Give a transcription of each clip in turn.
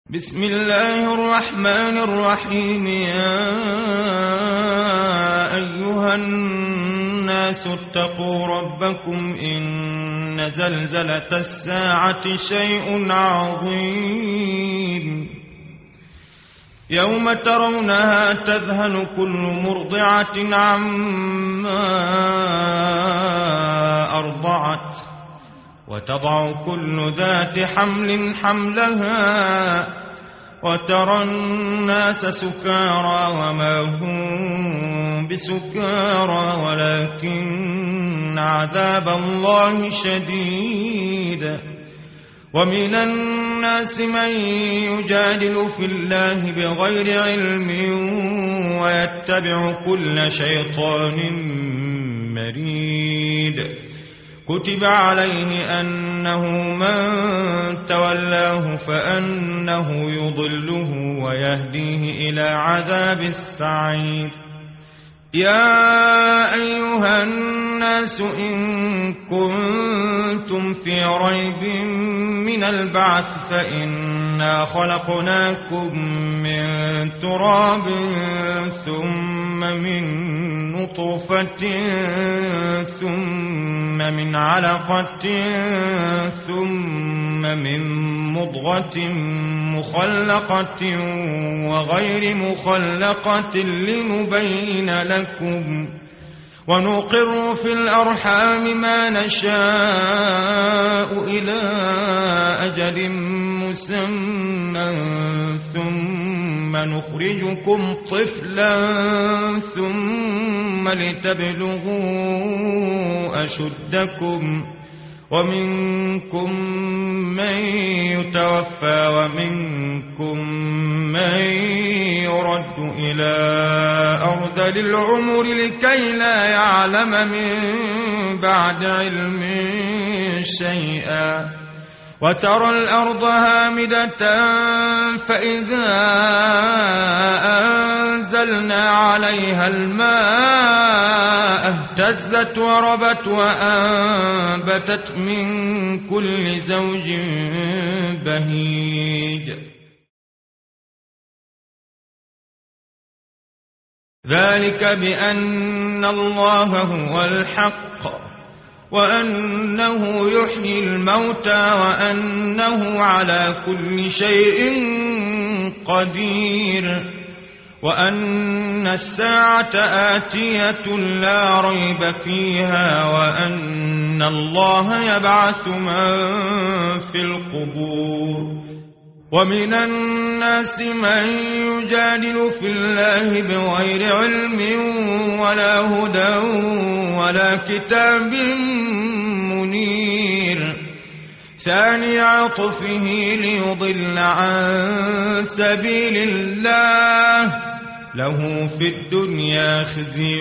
بسم الله الرحمن الرحيم. يا أيها الناس اتقوا ربكم إن زلزلة الساعة شيء عظيم يوم ترونها تذهل كل مرضعة عما أرضعت وتضع كل ذات حمل حملها وترى الناس سكارى وما هم بسكارى ولكن عذاب الله شديد. ومن الناس من يجادل في الله بغير علم ويتبع كل شيطان مريد. كتب عليه أنه من تولاه فأنه يضله ويهديه إلى عذاب السعير. يا أيها الناس إن كنتم في ريب من البعث فإنا خلقناكم من تراب ثم من نطفة ثم من علقة ثم من مضغة مخلقة وغير مخلقة لنبين لكم ونقر في الأرحام ما نشاء إلى أجل مسمى ثم نخرجكم طفلا ثم لتبلغوا أشدكم ومنكم من يتوفى ومنكم من يرد إلى أرذل العمر لكي لا يعلم من بعد علم شيئا. وترى الأرض هامدة فإذا أنزلنا عليها الماء اهتزت وربت وأنبتت من كل زوج بهيج. ذلك بأن الله هو الحق وأنه يحيي الموتى وأنه على كل شيء قدير وأن الساعة آتية لا ريب فيها وأن الله يبعث من في القبور. ومن الناس من يجادل في الله بغير علم ولا هدى ولا كتاب منير. ثاني عطفه ليضل عن سبيل الله له في الدنيا خزي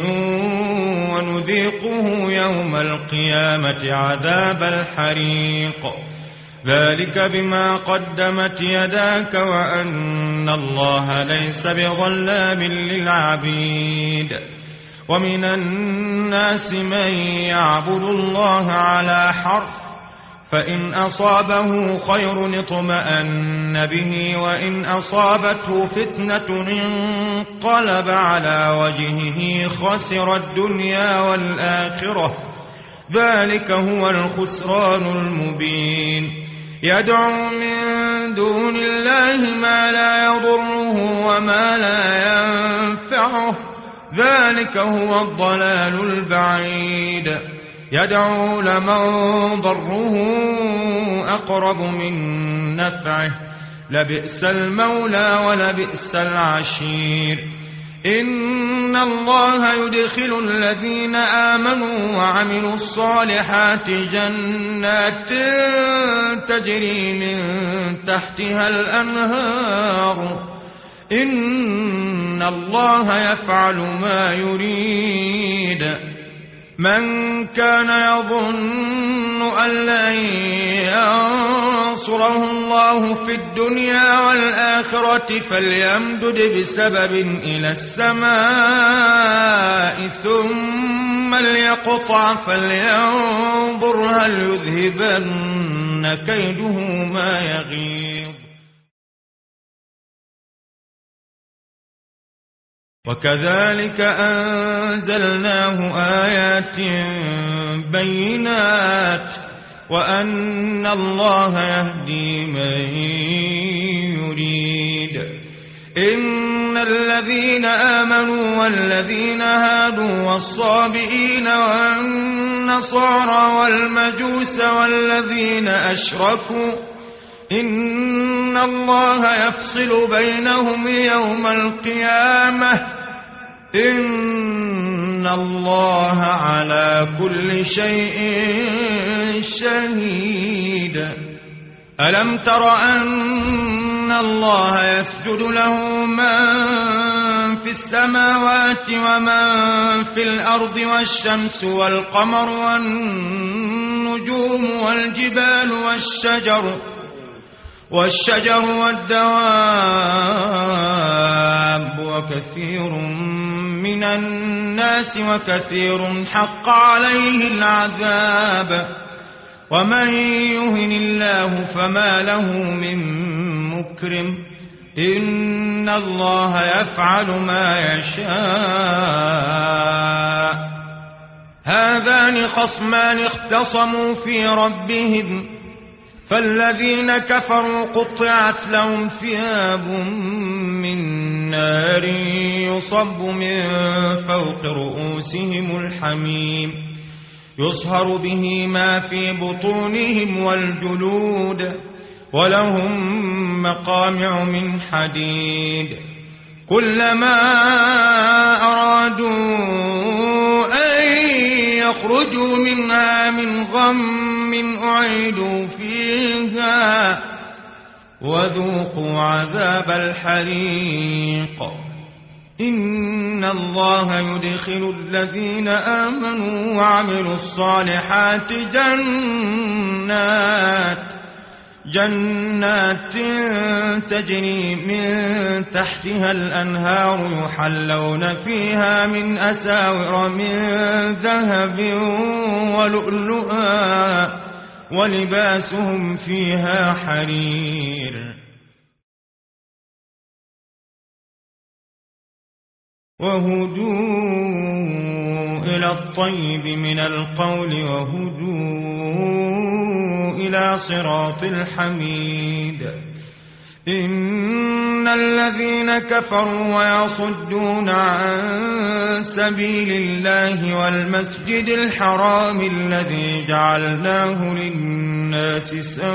ونذيقه يوم القيامة عذاب الحريق. ذلك بما قدمت يداك وأن الله ليس بظلام للعبيد. ومن الناس من يعبد الله على حرف فإن أصابه خير اطمأن به وإن أصابته فتنة انقلب على وجهه خسر الدنيا والآخرة. ذلك هو الخسران المبين. يدعو من دون الله ما لا يضره وما لا ينفعه ذلك هو الضلال البعيد. يدعو لمن ضره أقرب من نفعه لبئس المولى ولبئس العشير. إن الله يدخل الذين آمنوا وعملوا الصالحات جنات تجري من تحتها الأنهار. إن الله يفعل ما يريد. من كان يظن أن لن ينصره الله في الدنيا والآخرة فليمدد بسبب إلى السماء ثم ليقطع فلينظر هل يذهبن كيده ما يغيظ. وكذلك أنزلناه آيات بينات وأن الله يهدي من يريد. إن الذين آمنوا والذين هادوا والصابئين والنصارى والمجوس والذين أشركوا إن الله يفصل بينهم يوم القيامة إن الله على كل شيء شهيد. ألم تر أن الله يسجد له من في السماوات ومن في الأرض والشمس والقمر والنجوم والجبال والشجر والدواب وكثير من الناس وكثير حق عليه العذاب ومن يهن الله فما له من مكرم إن الله يفعل ما يشاء. هذان خصمان اختصموا في ربهم فالذين كفروا قطعت لهم ثياب من نار يصب من فوق رؤوسهم الحميم يصهر به ما في بطونهم والجلود ولهم مقامع من حديد كلما أرادوا أن يخرجوا منها من غم أعيدوا فيها وذوقوا عذاب الحريق. إن الله يدخل الذين آمنوا وعملوا الصالحات جنات تجري من تحتها الأنهار يحلون فيها من أساور من ذهب ولؤلؤا ولباسهم فيها حرير. وهدوا إلى الطيب من القول وهدوا إلى صراط الحميد. إن الذين كفروا ويصدون عن سبيل الله والمسجد الحرام الذي جعلناه للناس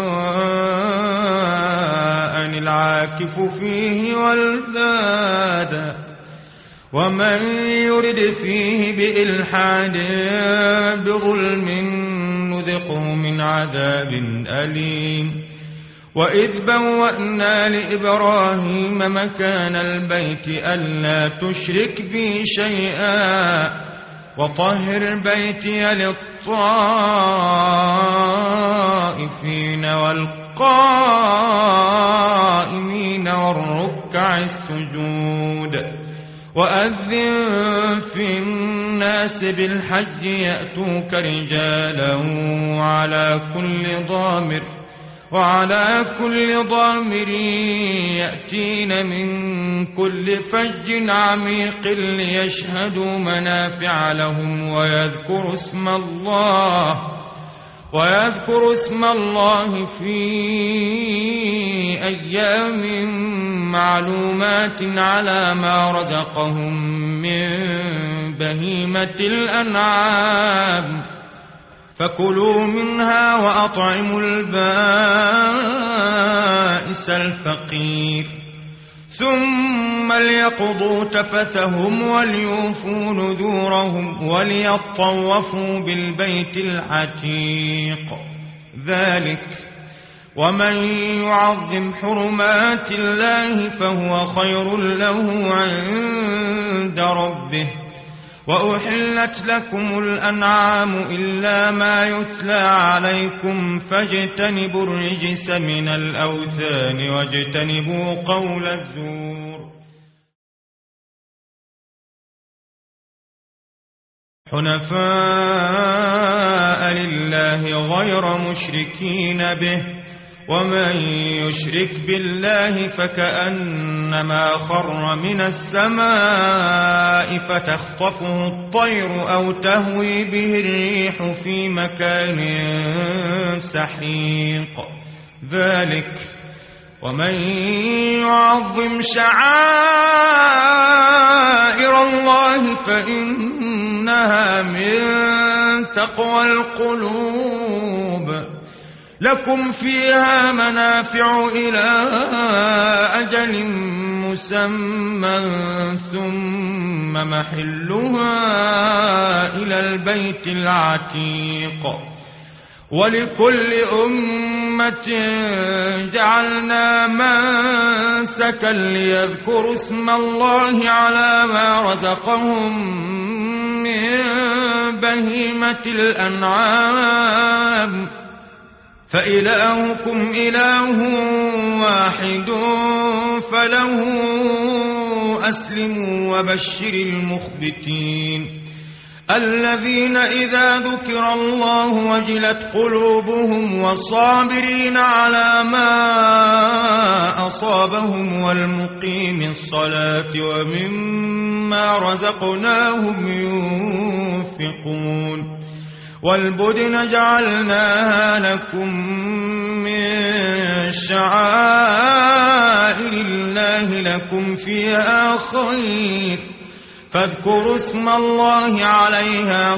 سواء العاكف فيه والباد ومن يرد فيه بإلحاد بظلم نذقه من عذاب أليم. وإذ بوأنا لإبراهيم مكان البيت ألا تشرك بي شيئا وطهر بيتي للطائفين والقائمين والركع السجود. وأذن في الناس بالحج يأتوك رجالا وعلى كل ضامر يأتين من كل فج عميق ليشهدوا منافع لهم ويذكروا اسم الله في أيام معلومات على ما رزقهم من بهيمة الأنعام فكلوا منها وأطعموا البائس الفقير ثم ليقضوا تفثهم وليوفوا نذورهم وليطوفوا بالبيت العتيق. ذلك ومن يعظم حرمات الله فهو خير له عند ربه. وأحلت لكم الأنعام إلا ما يتلى عليكم فاجتنبوا الرجس من الأوثان واجتنبوا قول الزور. حنفاء لله غير مشركين به ومن يشرك بالله فكأنما خر من السماء فتخطفه الطير أو تهوي به الريح في مكان سحيق ذلك ومن يعظم شعائر الله فإنها من تقوى القلوب لكم فيها منافع إلى أجل مسمى ثم محلها إلى البيت العتيق ولكل أمة جعلنا منسكا ليذكروا اسم الله على ما رزقهم من بهيمة الأنعام فإلهكم إله واحد فله أسلموا وبشر المخبتين الذين إذا ذكر الله وجلت قلوبهم والصابرين على ما أصابهم والمقيم الصلاة ومما رزقناهم ينفقون والبدن جعلناها لكم من شعائر الله لكم فيها خير فاذكروا اسم الله عليها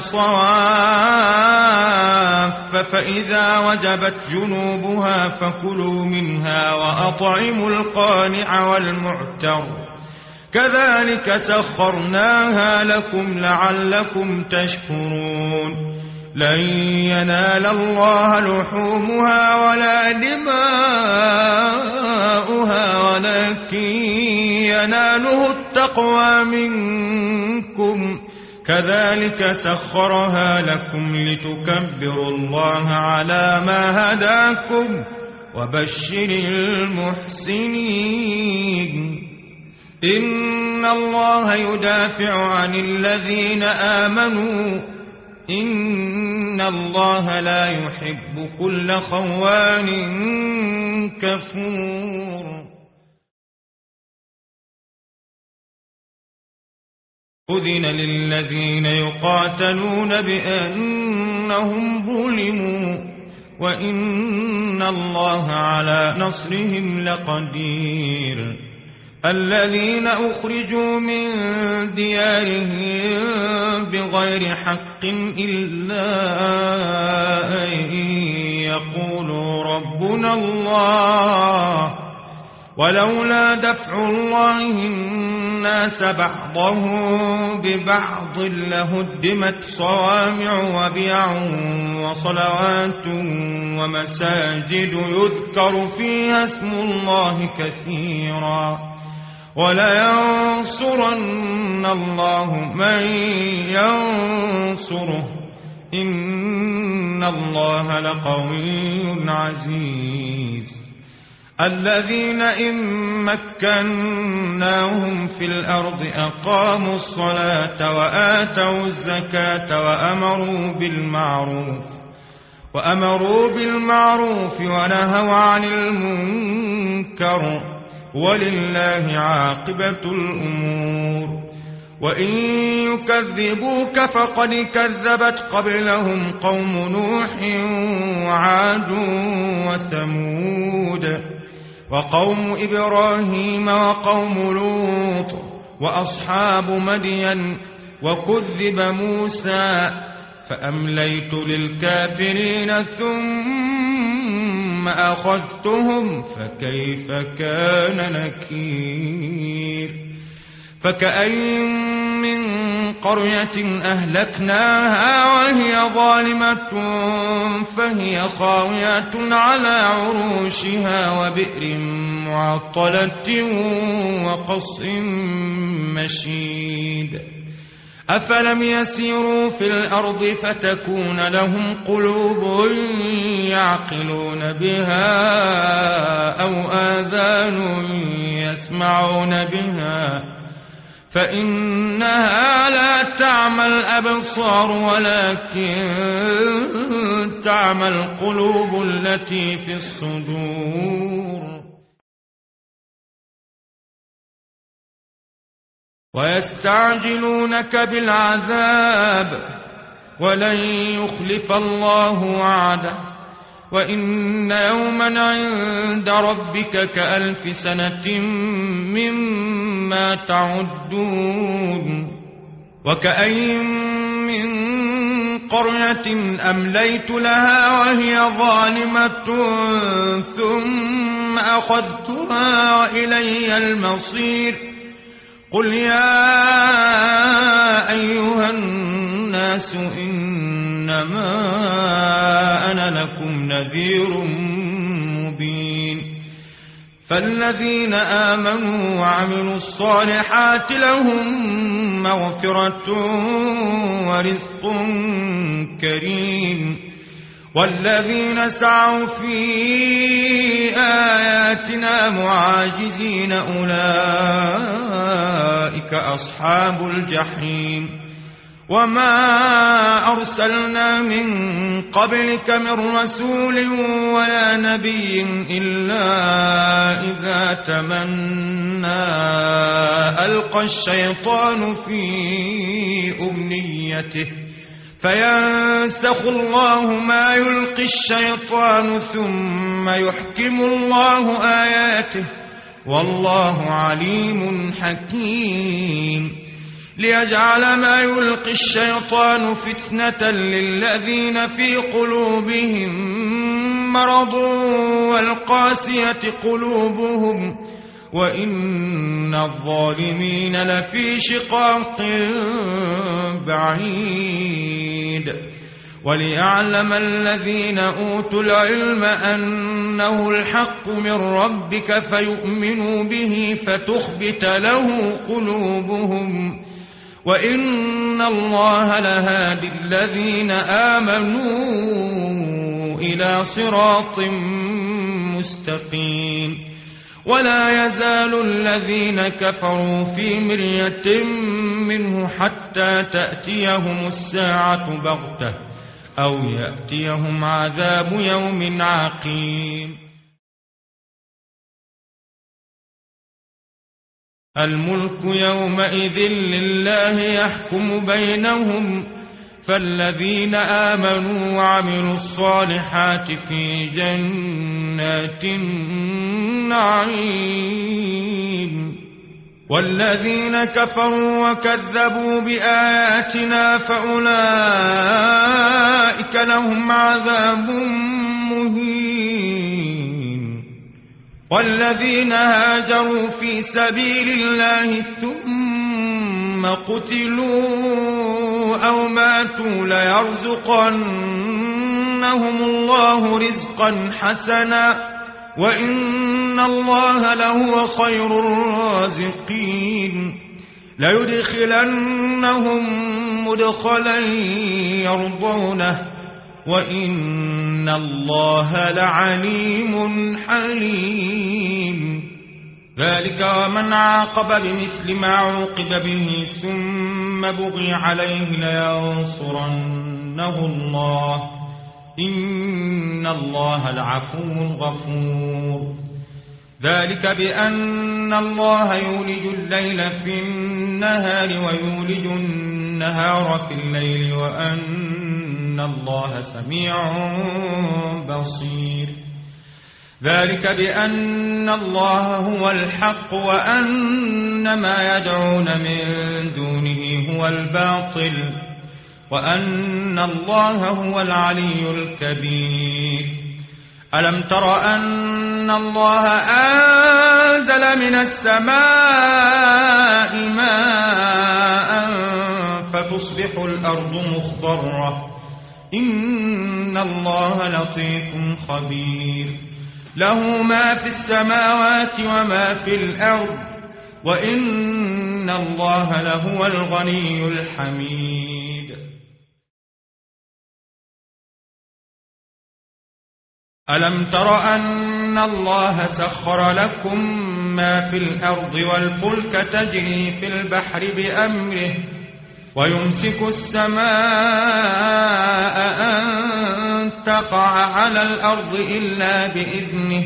صواف فإذا وجبت جنوبها فكلوا منها وأطعموا القانع والمعتر كذلك سخرناها لكم لعلكم تشكرون لن ينال الله لحومها ولا دماؤها ولكن يناله التقوى منكم كذلك سخرها لكم لتكبروا الله على ما هداكم وبشر المحسنين إن الله يدافع عن الذين آمنوا إن الله لا يحب كل خوان كفور أذن للذين يقاتلون بأنهم ظلموا وإن الله على نصرهم لقدير الذين أخرجوا من ديارهم بغير حق إلا أن يقولوا ربنا الله ولولا دفع الله الناس بعضهم ببعض لهدمت صوامع وبيع وصلوات ومساجد يذكر فيها اسم الله كثيرا ولينصرن الله من ينصره إن الله لقوي عزيز الذين إن مكناهم في الأرض أقاموا الصلاة وآتوا الزكاة وأمروا بالمعروف ونهوا عن المنكر ولله عاقبة الأمور وإن يكذبوك فقد كذبت قبلهم قوم نوح وعاد وثمود وقوم إبراهيم وقوم لوط وأصحاب مدين وكذب موسى فأمليت للكافرين ثم أخذتهم فكيف كان نكير فكأين من قرية أهلكناها وهي ظالمة فهي خاوية على عروشها وبئر معطلة وقصر مشيد أفلم يسيروا في الأرض فتكون لهم قلوب يعقلون بها أو آذان يسمعون بها فإنها لا تعمى الأبصار ولكن تعمى القلوب التي في الصدور. ويستعجلونك بالعذاب ولن يخلف الله وعده وإن يوما عند ربك كألف سنة مما تعدون. وكأين من قرية أمليت لها وهي ظالمة ثم أخذتها وإلي المصير. قل يا أيها الناس إنما أنا لكم نذير مبين. فالذين آمنوا وعملوا الصالحات لهم مغفرة ورزق كريم. والذين سعوا في آياتنا معاجزين أولئك أصحاب الجحيم. وما أرسلنا من قبلك من رسول ولا نبي إلا إذا تمنى ألقى الشيطان في أمنيته فينسخ الله ما يلقي الشيطان ثم يحكم الله آياته والله عليم حكيم. ليجعل ما يلقي الشيطان فتنة للذين في قلوبهم مرض والقاسية قلوبهم وإن الظالمين لفي شقاق بعيد. وليعلم الذين أوتوا العلم أنه الحق من ربك فيؤمنوا به فتخبت له قلوبهم وإن الله لهادي الذين آمنوا إلى صراط مستقيم. ولا يزال الذين كفروا في مرية منه حتى تأتيهم الساعة بغتة أو يأتيهم عذاب يوم عقيم. الملك يومئذ لله يحكم بينهم فالذين آمنوا وعملوا الصالحات في جنات النعيم. والذين كفروا وكذبوا بآياتنا فأولئك لهم عذاب مهين. والذين هاجروا في سبيل الله ثم قتلوا أو ماتوا ليرزقنهم الله رزقا حسنا وإن الله لهو خير الرازقين. ليدخلنهم مدخلا يرضونه وإن الله لعليم حليم. ذلك ومن عاقب بمثل ما عوقب به ثم بغي عليه لينصرنه الله إن الله لعفو غفور. ذلك بأن الله يولج الليل في النهار ويولج النهار في الليل وأن الله سميع بصير. ذلك بأن الله هو الحق وأن ما يدعون من دونه هو الباطل وأن الله هو العلي الكبير. ألم تر أن الله أنزل من السماء ماء فتصبح الأرض مخضرة إن الله لطيف خبير. له ما في السماوات وما في الأرض وإن الله لهو الغني الحميد. ألم تر أن الله سخر لكم ما في الأرض والفلك تجري في البحر بأمره ويمسك السماء أن تقع على الأرض إلا بإذنه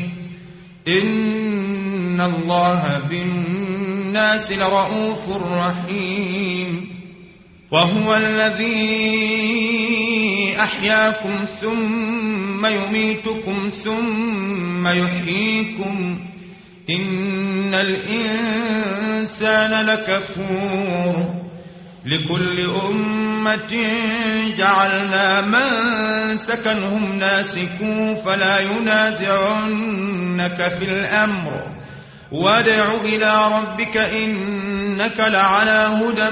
إن الله بالناس لرؤوف رحيم وهو الذي أحياكم ثم يميتكم ثم يحييكم إن الإنسان لكفور لكل أمة جعلنا منسكا هم ناسكوه فلا ينازعنك في الأمر وادع إلى ربك إنك لعلى هدى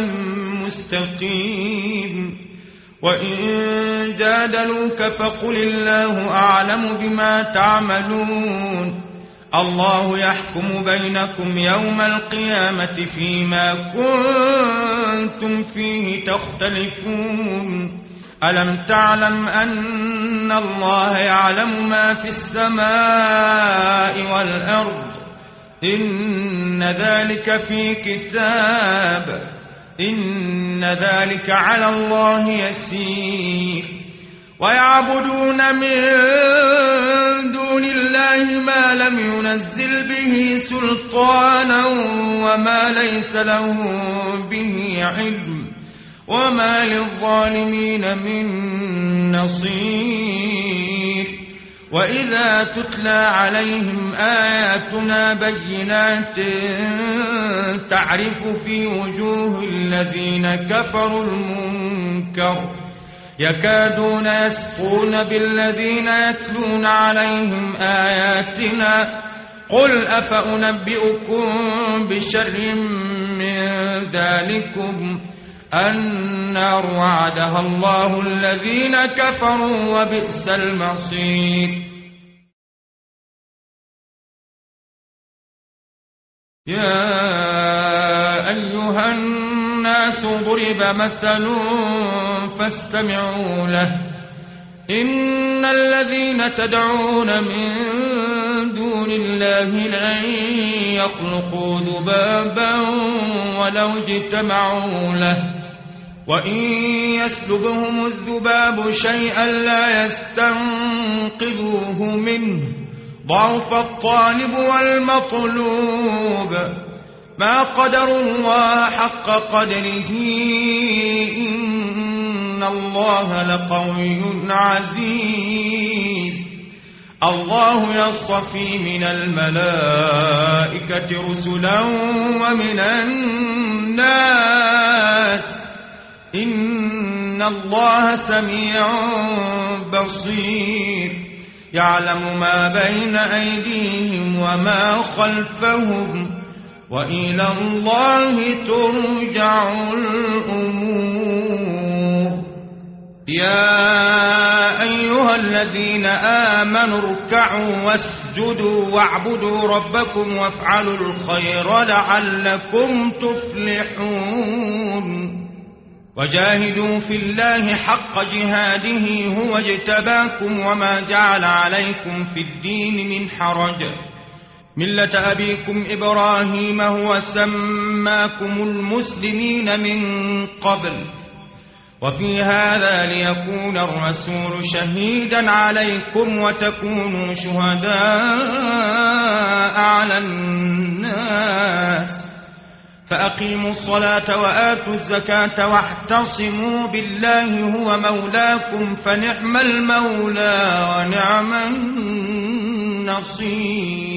مستقيم وإن جادلوك فقل الله أعلم بما تعملون الله يحكم بينكم يوم القيامة فيما كنتم فيه تختلفون ألم تعلم أن الله يعلم ما في السماء والأرض إن ذلك في كتاب إن ذلك على الله يسير ويعبدون من دون الله ما لم ينزل به سلطانا وما ليس لهم به علم وما للظالمين من نصير وإذا تتلى عليهم آياتنا بينات تعرف في وجوه الذين كفروا المنكر يكادون يسطون بالذين يتلون عليهم آياتنا قل أفأنبئكم بشر من ذلكم النار وعدها الله الذين كفروا وبئس المصير يا أيها الناس ضرب مثل فاستمعوا له إن الذين تدعون من دون الله لن يخلقوا ذبابا ولو اجتمعوا له وإن يسلبهم الذباب شيئا لا يستنقذوه منه ضعف الطالب والمطلوب ما قدروا الله حق قدره إن الله لقوي عزيز الله يصطفي من الملائكة رسلا ومن الناس إن الله سميع بصير يعلم ما بين أيديهم وما خلفهم وإلى الله ترجع الأمور يا أيها الذين آمنوا اركعوا واسجدوا واعبدوا ربكم وافعلوا الخير لعلكم تفلحون وجاهدوا في الله حق جهاده هو اجتباكم وما جعل عليكم في الدين من حرج ملة أبيكم إبراهيم هو سماكم المسلمين من قبل وفي هذا ليكون الرسول شهيدا عليكم وتكونوا شهداء على الناس فأقيموا الصلاة وآتوا الزكاة واعتصموا بالله هو مولاكم فنعم المولى ونعم النصير